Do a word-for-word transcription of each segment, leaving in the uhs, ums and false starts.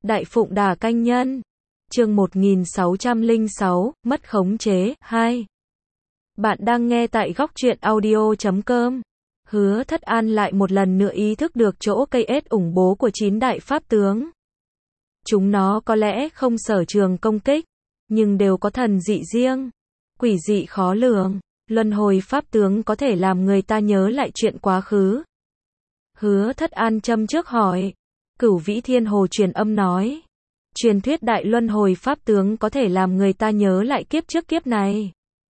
Đại Phụng Đà Canh Nhân. Chương một nghìn sáu trăm lẻ sáu, mất khống chế, hai. Bạn đang nghe tại góc truyện audio chấm com. Hứa Thất An lại một lần nữa ý thức được chỗ cây ết ủng bố của chín đại pháp tướng. Chúng nó có lẽ không sở trường công kích, nhưng đều có thần dị riêng, quỷ dị khó lường. Luân hồi pháp tướng có thể làm người ta nhớ lại chuyện quá khứ. Hứa Thất An châm trước hỏi. Cửu Vĩ Thiên Hồ truyền âm nói. Truyền thuyết đại luân hồi pháp tướng có thể làm người ta nhớ lại kiếp trước kiếp này.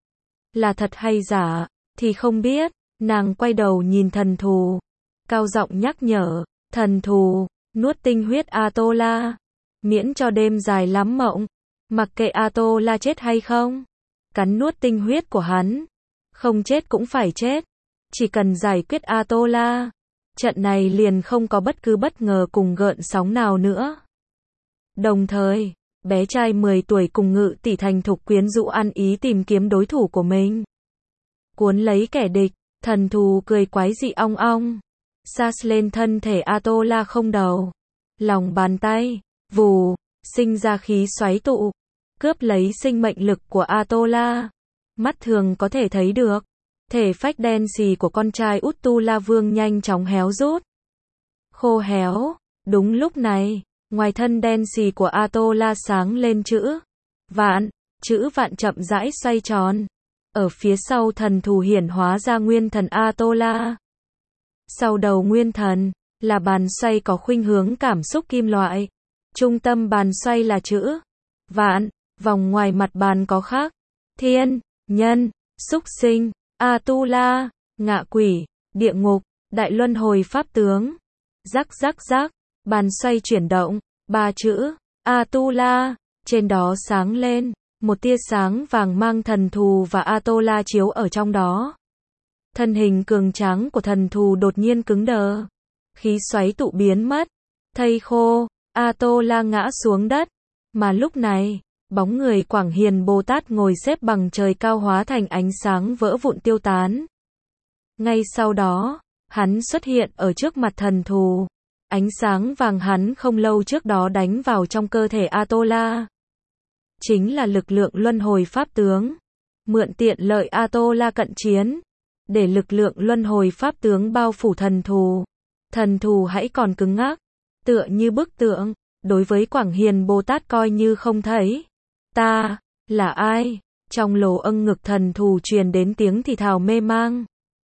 Là thật hay giả, thì không biết. Nàng quay đầu nhìn thần thù. Cao giọng nhắc nhở. Thần thù, nuốt tinh huyết A-tô-la. Miễn cho đêm dài lắm mộng. Mặc kệ A-tô-la chết hay không. Cắn nuốt tinh huyết của hắn. Không chết cũng phải chết. Chỉ cần giải quyết A-tô-la. Trận này liền không có bất cứ bất ngờ cùng gợn sóng nào nữa. Đồng thời, bé trai mười tuổi cùng Ngự tỷ thành thục quyến rũ ăn ý tìm kiếm đối thủ của mình. Cuốn lấy kẻ địch, thần thù cười quái dị ong ong. Sas lên thân thể A-tô-la không đầu. Lòng bàn tay, vù, sinh ra khí xoáy tụ. Cướp lấy sinh mệnh lực của A-tô-la. Mắt thường có thể thấy được. Thể phách đen xì của con trai út Tu La Vương nhanh chóng héo rút. Khô héo. Đúng lúc này, ngoài thân đen xì của A-tô-la sáng lên chữ vạn. Chữ vạn chậm rãi xoay tròn. Ở phía sau thần thù hiển hóa ra nguyên thần A-tô-la. Sau đầu nguyên thần, là bàn xoay có khuynh hướng cảm xúc kim loại. Trung tâm bàn xoay là chữ vạn. Vòng ngoài mặt bàn có khắc thiên, nhân, súc sinh, A-tu-la, ngạ quỷ, địa ngục, đại luân hồi pháp tướng. Rắc rắc rắc, bàn xoay chuyển động, ba chữ A-tu-la, trên đó sáng lên, một tia sáng vàng mang thần thù và A-tô-la chiếu ở trong đó. Thân hình cường tráng của thần thù đột nhiên cứng đờ. Khí xoáy tụ biến mất, thây khô, A-tô-la ngã xuống đất. Mà lúc này, bóng người Quảng Hiền Bồ Tát ngồi xếp bằng trời cao hóa thành ánh sáng vỡ vụn tiêu tán. Ngay sau đó, hắn xuất hiện ở trước mặt thần thù. Ánh sáng vàng hắn không lâu trước đó đánh vào trong cơ thể A-tô-la. Chính là lực lượng luân hồi pháp tướng. Mượn tiện lợi A-tô-la cận chiến. Để lực lượng luân hồi pháp tướng bao phủ thần thù. Thần thù hãy còn cứng ngắc. Tựa như bức tượng. Đối với Quảng Hiền Bồ Tát coi như không thấy. Ta, là ai? Trong lỗ âng ngực thần thù truyền đến tiếng thì thào mê mang.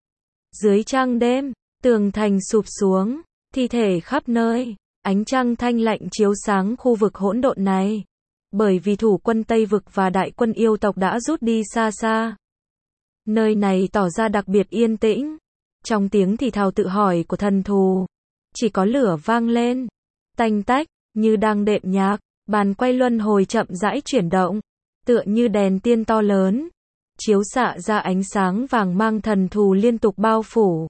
Dưới trăng đêm, tường thành sụp xuống, thi thể khắp nơi, ánh trăng thanh lạnh chiếu sáng khu vực hỗn độn này. Bởi vì thủ quân Tây Vực và đại quân yêu tộc đã rút đi xa xa. Nơi này tỏ ra đặc biệt yên tĩnh. Trong tiếng thì thào tự hỏi của thần thù, chỉ có lửa vang lên, tanh tách, như đang đệm nhạc. Bàn quay luân hồi chậm rãi chuyển động, tựa như đèn tiên to lớn, chiếu xạ ra ánh sáng vàng mang thần thù liên tục bao phủ.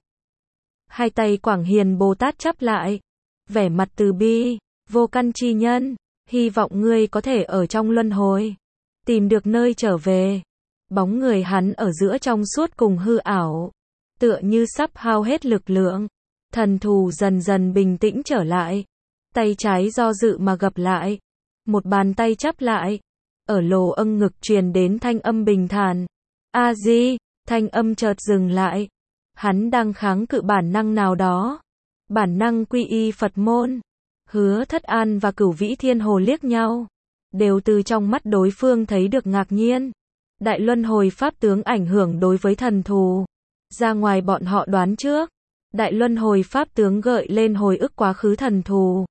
Hai tay Quảng Hiền Bồ Tát chắp lại, vẻ mặt từ bi, vô căn chi nhân, hy vọng ngươi có thể ở trong luân hồi, tìm được nơi trở về. Bóng người hắn ở giữa trong suốt cùng hư ảo, tựa như sắp hao hết lực lượng. Thần thù dần dần bình tĩnh trở lại, tay trái do dự mà gập lại. Một bàn tay chắp lại, ở lỗ âng ngực truyền đến thanh âm bình thản. A-di, thanh âm chợt dừng lại. Hắn đang kháng cự bản năng nào đó. Bản năng quy y Phật môn. Hứa Thất An và Cửu Vĩ Thiên Hồ liếc nhau. Đều từ trong mắt đối phương thấy được ngạc nhiên. Đại luân hồi pháp tướng ảnh hưởng đối với thần thù. Ra ngoài bọn họ đoán trước. Đại luân hồi pháp tướng gợi lên hồi ức quá khứ thần thù.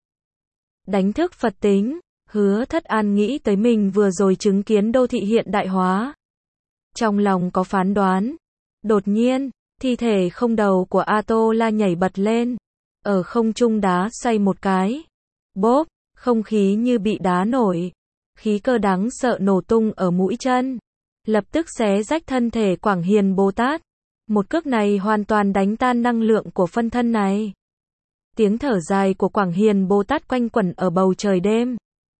Đánh thức Phật tính. Hứa Thất An nghĩ tới mình vừa rồi chứng kiến đô thị hiện đại hóa. Trong lòng có phán đoán. Đột nhiên, thi thể không đầu của A-tô-la nhảy bật lên. Ở không trung đá xoay một cái. Bốp, không khí như bị đá nổi. Khí cơ đáng sợ nổ tung ở mũi chân. Lập tức xé rách thân thể Quảng Hiền Bồ Tát. Một cước này hoàn toàn đánh tan năng lượng của phân thân này. Tiếng thở dài của Quảng Hiền Bồ Tát quanh quẩn ở bầu trời đêm.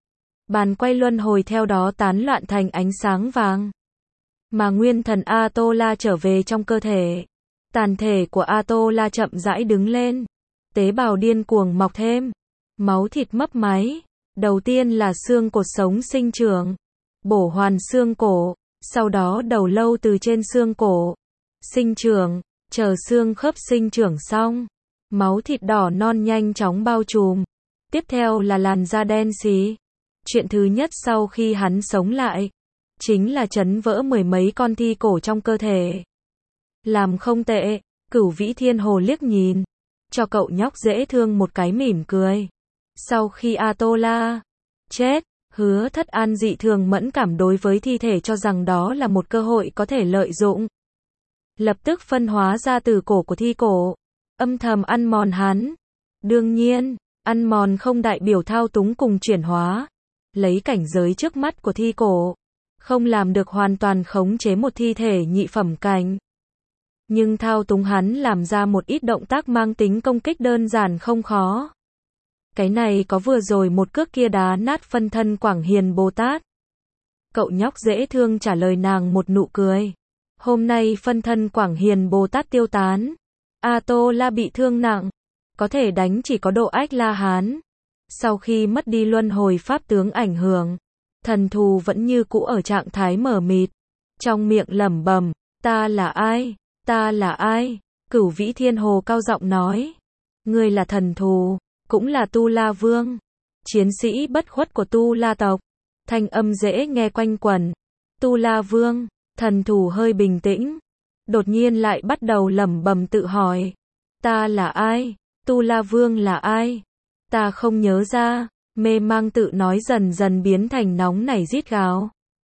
Bàn quay luân hồi theo đó tán loạn thành ánh sáng vàng. Mà nguyên thần A-tô-la trở về trong cơ thể. Tàn thể của A-tô-la chậm rãi đứng lên. Tế bào điên cuồng mọc thêm. Máu thịt mấp máy. Đầu tiên là xương cột sống sinh trưởng, bổ hoàn xương cổ, sau đó đầu lâu từ trên xương cổ sinh trưởng, chờ xương khớp sinh trưởng xong, máu thịt đỏ non nhanh chóng bao trùm. Tiếp theo là làn da đen xì. Chuyện thứ nhất sau khi hắn sống lại, chính là chấn vỡ mười mấy con thi cổ trong cơ thể. Làm không tệ, Cửu Vĩ Thiên Hồ liếc nhìn, cho cậu nhóc dễ thương một cái mỉm cười. Sau khi A-tô-la chết, Hứa Thất An dị thường mẫn cảm đối với thi thể cho rằng đó là một cơ hội có thể lợi dụng. Lập tức phân hóa ra từ cổ của thi cổ, âm thầm ăn mòn hắn. Đương nhiên, ăn mòn không đại biểu thao túng cùng chuyển hóa. Lấy cảnh giới trước mắt của thi cổ, không làm được hoàn toàn khống chế một thi thể nhị phẩm cảnh. Nhưng thao túng hắn làm ra một ít động tác mang tính công kích đơn giản không khó. Cái này có vừa rồi một cước kia đá nát phân thân Quảng Hiền Bồ Tát. Cậu nhóc dễ thương trả lời nàng một nụ cười. Hôm nay phân thân Quảng Hiền Bồ Tát tiêu tán. A-tô-la bị thương nặng, có thể đánh chỉ có Độ Ách La Hán. Sau khi mất đi luân hồi pháp tướng ảnh hưởng, thần thù vẫn như cũ ở trạng thái mờ mịt. Trong miệng lẩm bẩm, ta là ai? Ta là ai? Cửu Vĩ Thiên Hồ cao giọng nói. Ngươi là thần thù, cũng là Tu La Vương, chiến sĩ bất khuất của Tu La tộc. Thanh âm dễ nghe quanh quẩn. Tu La Vương, thần thù hơi bình tĩnh, đột nhiên lại bắt đầu lẩm bẩm tự hỏi. Ta là ai? Tu La Vương là ai? Ta không nhớ ra, mê mang tự nói dần dần biến thành nóng nảy rít gào.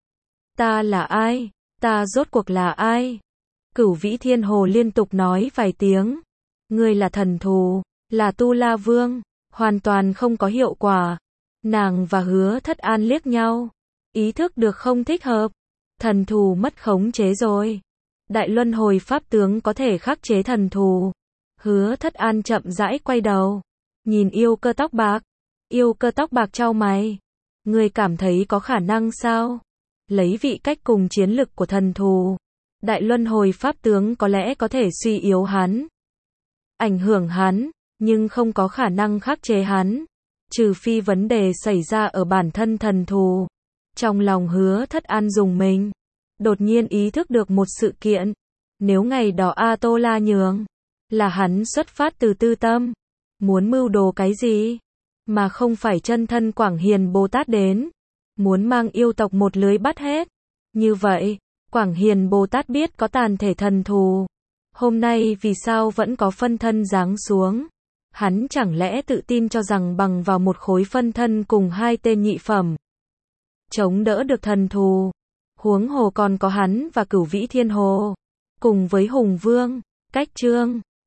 Ta là ai? Ta rốt cuộc là ai? Cửu Vĩ Thiên Hồ liên tục nói vài tiếng. Ngươi là thần thù, là Tu La Vương, hoàn toàn không có hiệu quả. Nàng và Hứa Thất An liếc nhau, ý thức được không thích hợp. Thần thù mất khống chế rồi. Đại luân hồi pháp tướng có thể khắc chế thần thù. Hứa Thất An chậm rãi quay đầu, nhìn yêu cơ tóc bạc. Yêu cơ tóc bạc chau mày. Ngươi cảm thấy có khả năng sao? Lấy vị cách cùng chiến lực của thần thù, đại luân hồi pháp tướng có lẽ có thể suy yếu hắn, ảnh hưởng hắn, nhưng không có khả năng khắc chế hắn. Trừ phi vấn đề xảy ra ở bản thân thần thù. Trong lòng Hứa Thất An rùng mình, đột nhiên ý thức được một sự kiện. Nếu ngày đó A-tô-la nhường, là hắn xuất phát từ tư tâm, muốn mưu đồ cái gì, mà không phải chân thân Quảng Hiền Bồ Tát đến, muốn mang yêu tộc một lưới bắt hết. Như vậy, Quảng Hiền Bồ Tát biết có tàn thể thần thù, hôm nay vì sao vẫn có phân thân giáng xuống? Hắn chẳng lẽ tự tin cho rằng bằng vào một khối phân thân cùng hai tên nhị phẩm, chống đỡ được thần thù? Huống hồ còn có hắn và Cửu Vĩ Thiên Hồ, cùng với Hùng Vương, Cách Trương,